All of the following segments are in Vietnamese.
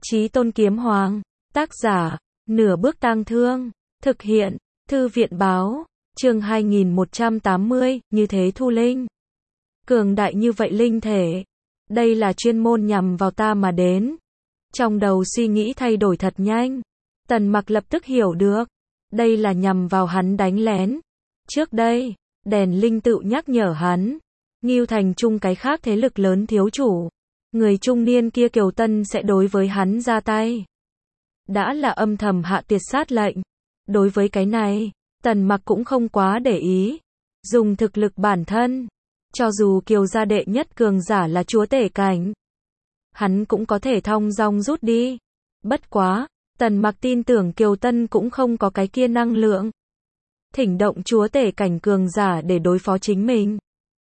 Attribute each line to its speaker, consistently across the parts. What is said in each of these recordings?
Speaker 1: Chí Tôn Kiếm Hoàng, tác giả, Nửa Bước Tang Thương, thực hiện, Thư viện báo, chương 2180, như thế Thu Linh. Cường đại như vậy linh thể, đây là chuyên môn nhằm vào ta mà đến. Trong đầu suy nghĩ thay đổi thật nhanh, Tần Mặc lập tức hiểu được, đây là nhằm vào hắn đánh lén. Trước đây, đèn linh tự nhắc nhở hắn, Ngưu Thành chung cái khác thế lực lớn thiếu chủ, người trung niên kia Kiều Tân sẽ đối với hắn ra tay. Đã là âm thầm hạ tuyệt sát lệnh. Đối với cái này, Tần Mặc cũng không quá để ý. Dùng thực lực bản thân, cho dù Kiều gia đệ nhất cường giả là chúa tể cảnh, hắn cũng có thể thong dong rút đi. Bất quá, Tần Mặc tin tưởng Kiều Tân cũng không có cái kia năng lượng thỉnh động chúa tể cảnh cường giả để đối phó chính mình.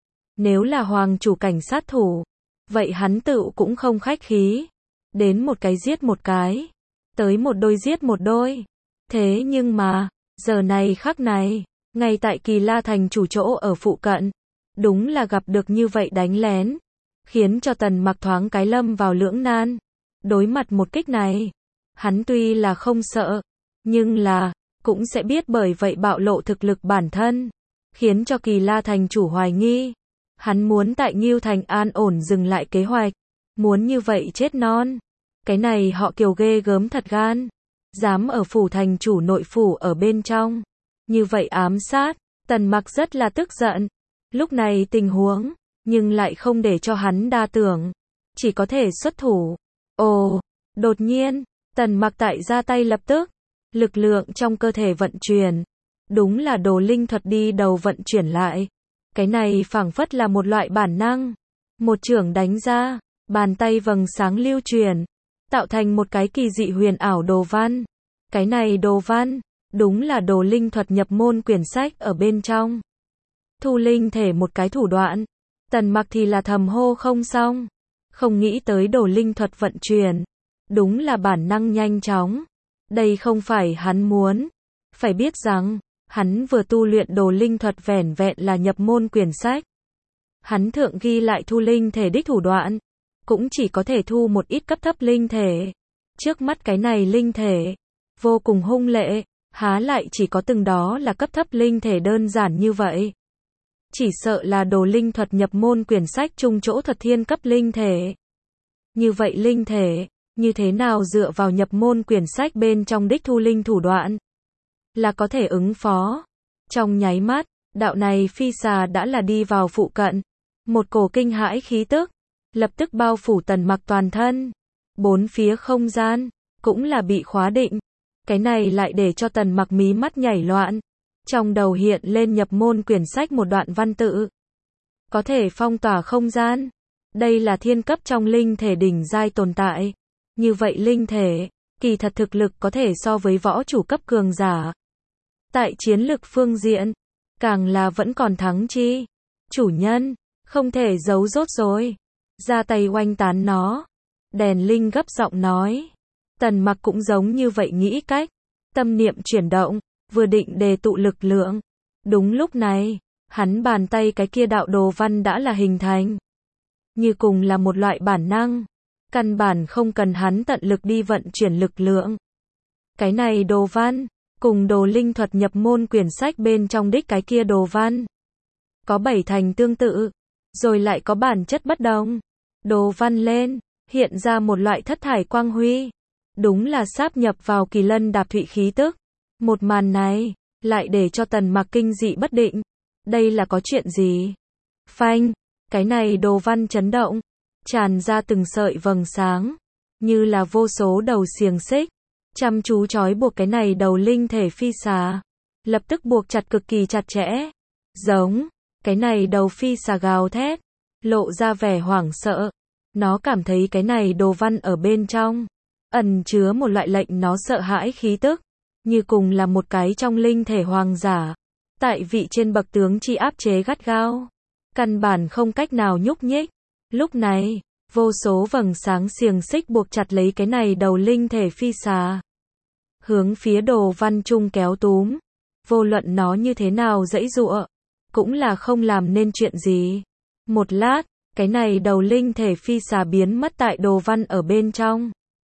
Speaker 1: Nếu là hoàng chủ cảnh sát thủ, vậy hắn tự cũng không khách khí. Đến một cái giết một cái, tới một đôi giết một đôi. Thế nhưng mà, giờ này khắc này, ngay tại Kỳ La Thành chủ chỗ ở phụ cận, đúng là gặp được như vậy đánh lén, khiến cho Tần Mặc thoáng cái lâm vào lưỡng nan. Đối mặt một kích này, hắn tuy là không sợ, nhưng là cũng sẽ biết bởi vậy bạo lộ thực lực bản thân, khiến cho Kỳ La Thành chủ hoài nghi. Hắn muốn tại Ngưu Thành an ổn dừng lại kế hoạch, muốn như vậy chết non. Cái này họ Kiều ghê gớm thật gan, dám ở phủ thành chủ nội phủ ở bên trong, như vậy ám sát. Tần Mặc rất là tức giận, lúc này tình huống, nhưng lại không để cho hắn đa tưởng, chỉ có thể xuất thủ. Ồ, đột nhiên, Tần Mặc tại ra tay lập tức, lực lượng trong cơ thể vận chuyển, đúng là đồ linh thuật đi đầu vận chuyển lại. Cái này phảng phất là một loại bản năng. Một chưởng đánh ra, bàn tay vầng sáng lưu truyền, tạo thành một cái kỳ dị huyền ảo đồ văn. Cái này đồ văn, đúng là đồ linh thuật nhập môn quyển sách ở bên trong. Thu linh thể một cái thủ đoạn. Tần Mặc thì là thầm hô không xong. Không nghĩ tới đồ linh thuật vận chuyển. Đúng là bản năng nhanh chóng. Đây không phải hắn muốn. Phải biết rằng, hắn vừa tu luyện đồ linh thuật vẻn vẹn là nhập môn quyển sách. Hắn thượng ghi lại thu linh thể đích thủ đoạn, cũng chỉ có thể thu một ít cấp thấp linh thể. Trước mắt cái này linh thể, vô cùng hung lệ, há lại chỉ có từng đó là cấp thấp linh thể đơn giản như vậy. Chỉ sợ là đồ linh thuật nhập môn quyển sách chung chỗ thuật thiên cấp linh thể. Như vậy linh thể, như thế nào dựa vào nhập môn quyển sách bên trong đích thu linh thủ đoạn là có thể ứng phó. Trong nháy mắt, đạo này phi xà đã là đi vào phụ cận. Một cổ kinh hãi khí tức, lập tức bao phủ Tần Mặc toàn thân. Bốn phía không gian, cũng là bị khóa định. Cái này lại để cho Tần Mặc mí mắt nhảy loạn. Trong đầu hiện lên nhập môn quyển sách một đoạn văn tự. Có thể phong tỏa không gian. Đây là thiên cấp trong linh thể đỉnh giai tồn tại. Như vậy linh thể, kỳ thật thực lực có thể so với võ chủ cấp cường giả. Tại chiến lực phương diện, càng là vẫn còn thắng chi. Chủ nhân, không thể giấu rốt rồi. Ra tay oanh tán nó. Đèn linh gấp giọng nói. Tần Mặc cũng giống như vậy nghĩ cách. Tâm niệm chuyển động, vừa định đề tụ lực lượng. Đúng lúc này, hắn bàn tay cái kia đạo đồ văn đã là hình thành. Như cùng là một loại bản năng. Căn bản không cần hắn tận lực đi vận chuyển lực lượng. Cái này đồ văn, cùng đồ linh thuật nhập môn quyển sách bên trong đích cái kia đồ văn, có bảy thành tương tự, rồi lại có bản chất bất đồng. Đồ văn lên, hiện ra một loại thất thải quang huy. Đúng là sáp nhập vào kỳ lân đạp thụy khí tức. Một màn này, lại để cho Tần Mặc kinh dị bất định. Đây là có chuyện gì? Phanh, cái này đồ văn chấn động, tràn ra từng sợi vầng sáng, như là vô số đầu xiềng xích, chăm chú trói buộc cái này đầu linh thể phi xà. Lập tức buộc chặt cực kỳ chặt chẽ. Giống, cái này đầu phi xà gào thét, lộ ra vẻ hoảng sợ. Nó cảm thấy cái này đồ văn ở bên trong, ẩn chứa một loại lệnh nó sợ hãi khí tức, như cùng là một cái trong linh thể hoàng giả. Tại vị trên bậc tướng chi áp chế gắt gao, căn bản không cách nào nhúc nhích. Lúc này, vô số vầng sáng xiềng xích buộc chặt lấy cái này đầu linh thể phi xà. Hướng phía đồ văn trung kéo túm. Vô luận nó như thế nào giãy giụa, cũng là không làm nên chuyện gì. Một lát, cái này đầu linh thể phi xà biến mất tại đồ văn ở bên trong.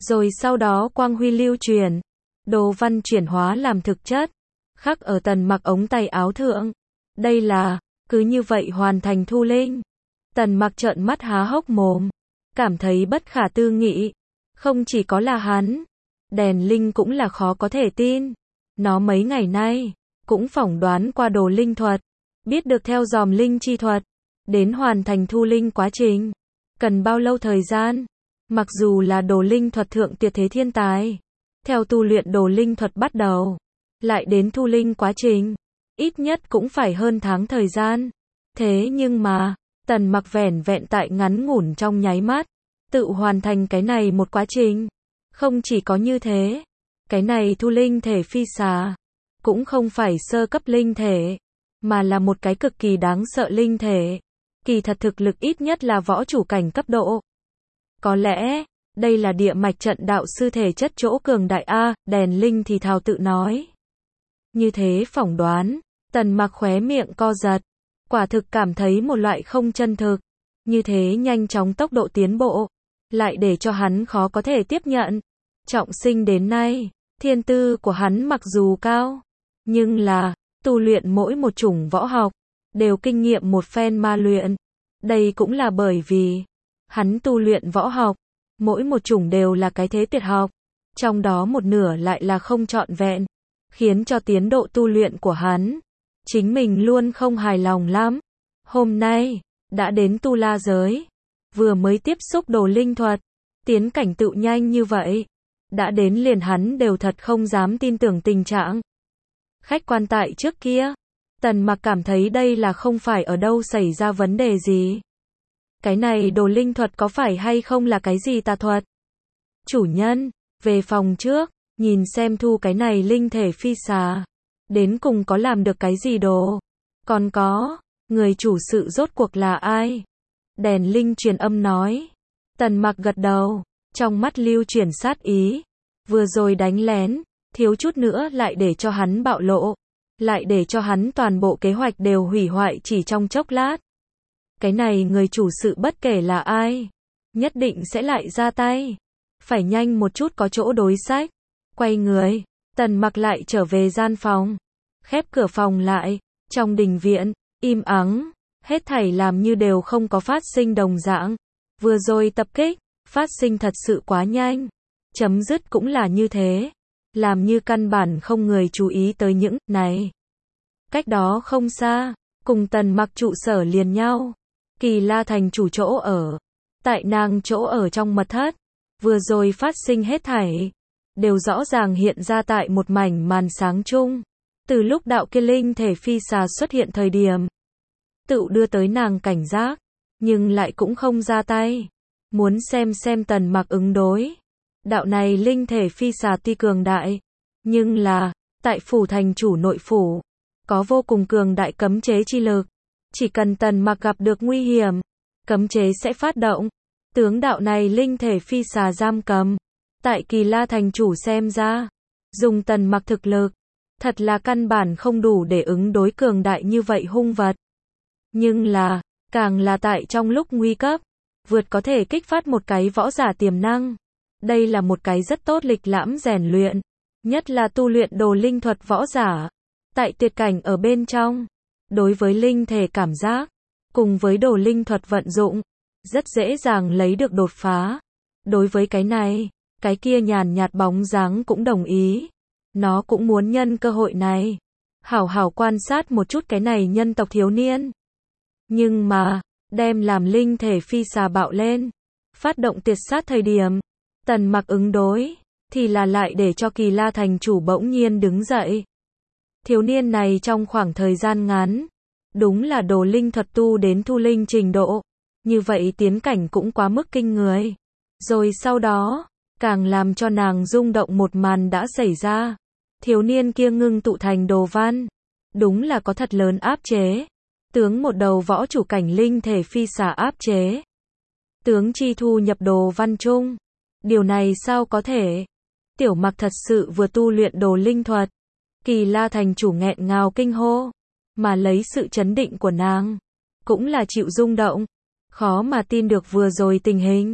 Speaker 1: Rồi sau đó quang huy lưu truyền, đồ văn chuyển hóa làm thực chất, khắc ở Tần Mặc ống tay áo thượng. Đây là, cứ như vậy hoàn thành thu linh. Tần Mặc trợn mắt há hốc mồm, cảm thấy bất khả tư nghị. Không chỉ có là hắn, đèn linh cũng là khó có thể tin. Nó mấy ngày nay, cũng phỏng đoán qua đồ linh thuật, biết được theo dòm linh chi thuật, đến hoàn thành thu linh quá trình. Cần bao lâu thời gian? Mặc dù là đồ linh thuật thượng tuyệt thế thiên tài, theo tu luyện đồ linh thuật bắt đầu, lại đến thu linh quá trình, ít nhất cũng phải hơn tháng thời gian. Thế nhưng mà, Tần Mặc vẻn vẹn tại ngắn ngủn trong nháy mắt, tự hoàn thành cái này một quá trình. Không chỉ có như thế, cái này thu linh thể phi xà, cũng không phải sơ cấp linh thể, mà là một cái cực kỳ đáng sợ linh thể. Kỳ thật thực lực ít nhất là võ chủ cảnh cấp độ. Có lẽ, đây là địa mạch trận đạo sư thể chất chỗ cường đại a, đèn linh thì thào tự nói. Như thế phỏng đoán, Tần Mặc khóe miệng co giật, quả thực cảm thấy một loại không chân thực. Như thế nhanh chóng tốc độ tiến bộ, lại để cho hắn khó có thể tiếp nhận. Trọng sinh đến nay, thiên tư của hắn mặc dù cao, nhưng là, tu luyện mỗi một chủng võ học, đều kinh nghiệm một phen ma luyện. Đây cũng là bởi vì, hắn tu luyện võ học, mỗi một chủng đều là cái thế tuyệt học, trong đó một nửa lại là không trọn vẹn, khiến cho tiến độ tu luyện của hắn, chính mình luôn không hài lòng lắm. Hôm nay, đã đến Tu La giới, vừa mới tiếp xúc đồ linh thuật, tiến cảnh tựu nhanh như vậy, đã đến liền hắn đều thật không dám tin tưởng tình trạng. Khách quan tại trước kia, Tần Mặc cảm thấy đây là không phải ở đâu xảy ra vấn đề gì. Cái này đồ linh thuật có phải hay không là cái gì tà thuật? Chủ nhân, về phòng trước, nhìn xem thu cái này linh thể phi xà, đến cùng có làm được cái gì đồ? Còn có, người chủ sự rốt cuộc là ai? Đèn linh truyền âm nói. Tần Mặc gật đầu, trong mắt lưu chuyển sát ý. Vừa rồi đánh lén, thiếu chút nữa lại để cho hắn bạo lộ, lại để cho hắn toàn bộ kế hoạch đều hủy hoại chỉ trong chốc lát. Cái này người chủ sự bất kể là ai, nhất định sẽ lại ra tay. Phải nhanh một chút có chỗ đối sách. Quay người, Tần Mặc lại trở về gian phòng, khép cửa phòng lại. Trong đình viện, im ắng, hết thảy làm như đều không có phát sinh đồng dạng. Vừa rồi tập kích, phát sinh thật sự quá nhanh. Chấm dứt cũng là như thế, làm như căn bản không người chú ý tới những này. Cách đó không xa, cùng Tần Mặc trụ sở liền nhau, Kỳ La thành chủ chỗ ở. Tại nàng chỗ ở trong mật thất, vừa rồi phát sinh hết thảy, đều rõ ràng hiện ra tại một mảnh màn sáng chung. Từ lúc đạo kia linh thể phi xà xuất hiện thời điểm, tự đưa tới nàng cảnh giác, nhưng lại cũng không ra tay. Muốn xem Tần Mặc ứng đối. Đạo này linh thể phi xà tuy cường đại, nhưng là, tại phủ thành chủ nội phủ, có vô cùng cường đại cấm chế chi lực. Chỉ cần Tần Mặc gặp được nguy hiểm, cấm chế sẽ phát động. Tướng đạo này linh thể phi xà giam cầm. Tại Kỳ La thành chủ xem ra, dùng Tần Mặc thực lực, thật là căn bản không đủ để ứng đối cường đại như vậy hung vật. Nhưng là, càng là tại trong lúc nguy cấp, vượt có thể kích phát một cái võ giả tiềm năng. Đây là một cái rất tốt lịch lãm rèn luyện, nhất là tu luyện đồ linh thuật võ giả. Tại tuyệt cảnh ở bên trong, đối với linh thể cảm giác, cùng với đồ linh thuật vận dụng, rất dễ dàng lấy được đột phá. Đối với cái này, cái kia nhàn nhạt bóng dáng cũng đồng ý. Nó cũng muốn nhân cơ hội này, hảo hảo quan sát một chút cái này nhân tộc thiếu niên. Nhưng mà, đem làm linh thể phi xà bạo lên, phát động tuyệt sát thời điểm, Tần Mặc ứng đối, thì là lại để cho Kỳ La thành chủ bỗng nhiên đứng dậy. Thiếu niên này trong khoảng thời gian ngắn, đúng là đồ linh thuật tu đến thu linh trình độ, như vậy tiến cảnh cũng quá mức kinh người. Rồi sau đó, càng làm cho nàng rung động một màn đã xảy ra. Thiếu niên kia ngưng tụ thành đồ văn, đúng là có thật lớn áp chế. Tướng một đầu võ chủ cảnh linh thể phi xà áp chế. Tướng chi thu nhập đồ văn chung. Điều này sao có thể? Tiểu Mặc thật sự vừa tu luyện đồ linh thuật. Kỳ La thành chủ nghẹn ngào kinh hô, mà lấy sự chấn định của nàng, cũng là chịu rung động. Khó mà tin được vừa rồi tình hình,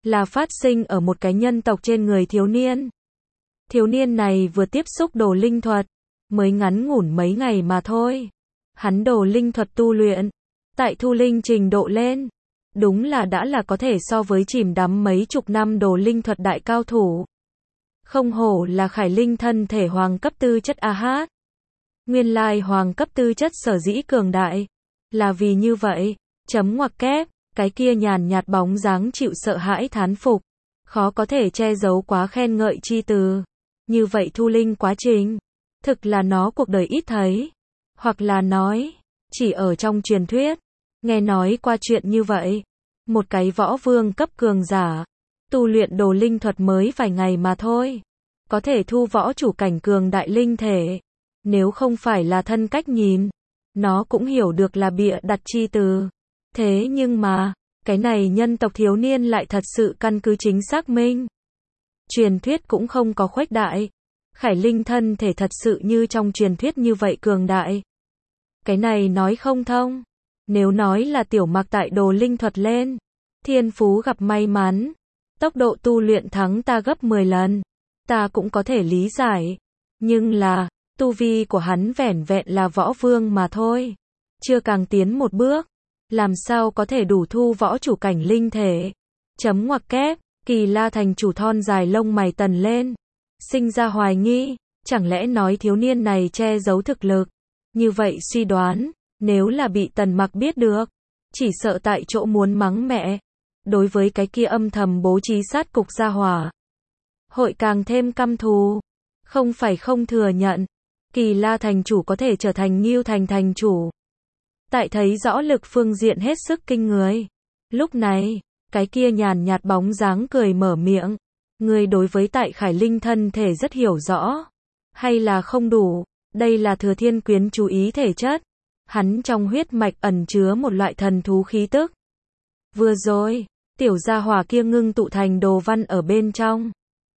Speaker 1: là phát sinh ở một cái nhân tộc trên người thiếu niên. Thiếu niên này vừa tiếp xúc đồ linh thuật, mới ngắn ngủn mấy ngày mà thôi. Hắn đồ linh thuật tu luyện, tại thu linh trình độ lên, đúng là đã là có thể so với chìm đắm mấy chục năm đồ linh thuật đại cao thủ. Không hổ là Khải Linh thân thể hoàng cấp tư chất a hát. Nguyên lai hoàng cấp tư chất sở dĩ cường đại, là vì như vậy, chấm ngoặc kép, cái kia nhàn nhạt bóng dáng chịu sợ hãi thán phục, khó có thể che giấu quá khen ngợi chi từ. Như vậy thu linh quá trình, thực là nó cuộc đời ít thấy, hoặc là nói, chỉ ở trong truyền thuyết, nghe nói qua chuyện như vậy. Một cái võ vương cấp cường giả, tu luyện đồ linh thuật mới vài ngày mà thôi, có thể thu võ chủ cảnh cường đại linh thể. Nếu không phải là thân cách nhìn, nó cũng hiểu được là bịa đặt chi từ. Thế nhưng mà, cái này nhân tộc thiếu niên lại thật sự căn cứ chính xác minh. Truyền thuyết cũng không có khuếch đại. Khải Linh thân thể thật sự như trong truyền thuyết như vậy cường đại. Cái này nói không thông. Nếu nói là tiểu mặc tại đồ linh thuật lên, thiên phú gặp may mắn, tốc độ tu luyện thắng ta gấp 10 lần, ta cũng có thể lý giải. Nhưng là, tu vi của hắn vẻn vẹn là võ vương mà thôi. Chưa càng tiến một bước, làm sao có thể đủ thu võ chủ cảnh linh thể. Chấm ngoặc kép, Kỳ La thành chủ thon dài lông mày tần lên. Sinh ra hoài nghi, chẳng lẽ nói thiếu niên này che giấu thực lực. Như vậy suy đoán, nếu là bị Tần Mặc biết được, chỉ sợ tại chỗ muốn mắng mẹ. Đối với cái kia âm thầm bố trí sát cục gia hỏa, hội càng thêm căm thù. Không phải không thừa nhận, Kỳ La thành chủ có thể trở thành Ngưu thành thành chủ. Tại thấy rõ lực phương diện hết sức kinh người. Lúc này, cái kia nhàn nhạt bóng dáng cười mở miệng. Người đối với tại Khải Linh thân thể rất hiểu rõ. Hay là không đủ, đây là Thừa Thiên Quyến chú ý thể chất. Hắn trong huyết mạch ẩn chứa một loại thần thú khí tức. Vừa rồi, tiểu gia hỏa kia ngưng tụ thành đồ văn ở bên trong.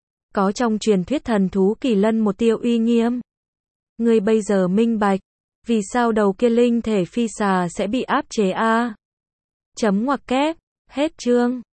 Speaker 1: Có trong truyền thuyết thần thú kỳ lân một tia uy nghiêm. Người bây giờ minh bạch, vì sao đầu kia linh thể phi xà sẽ bị áp chế a? Chấm ngoặc kép, hết chương.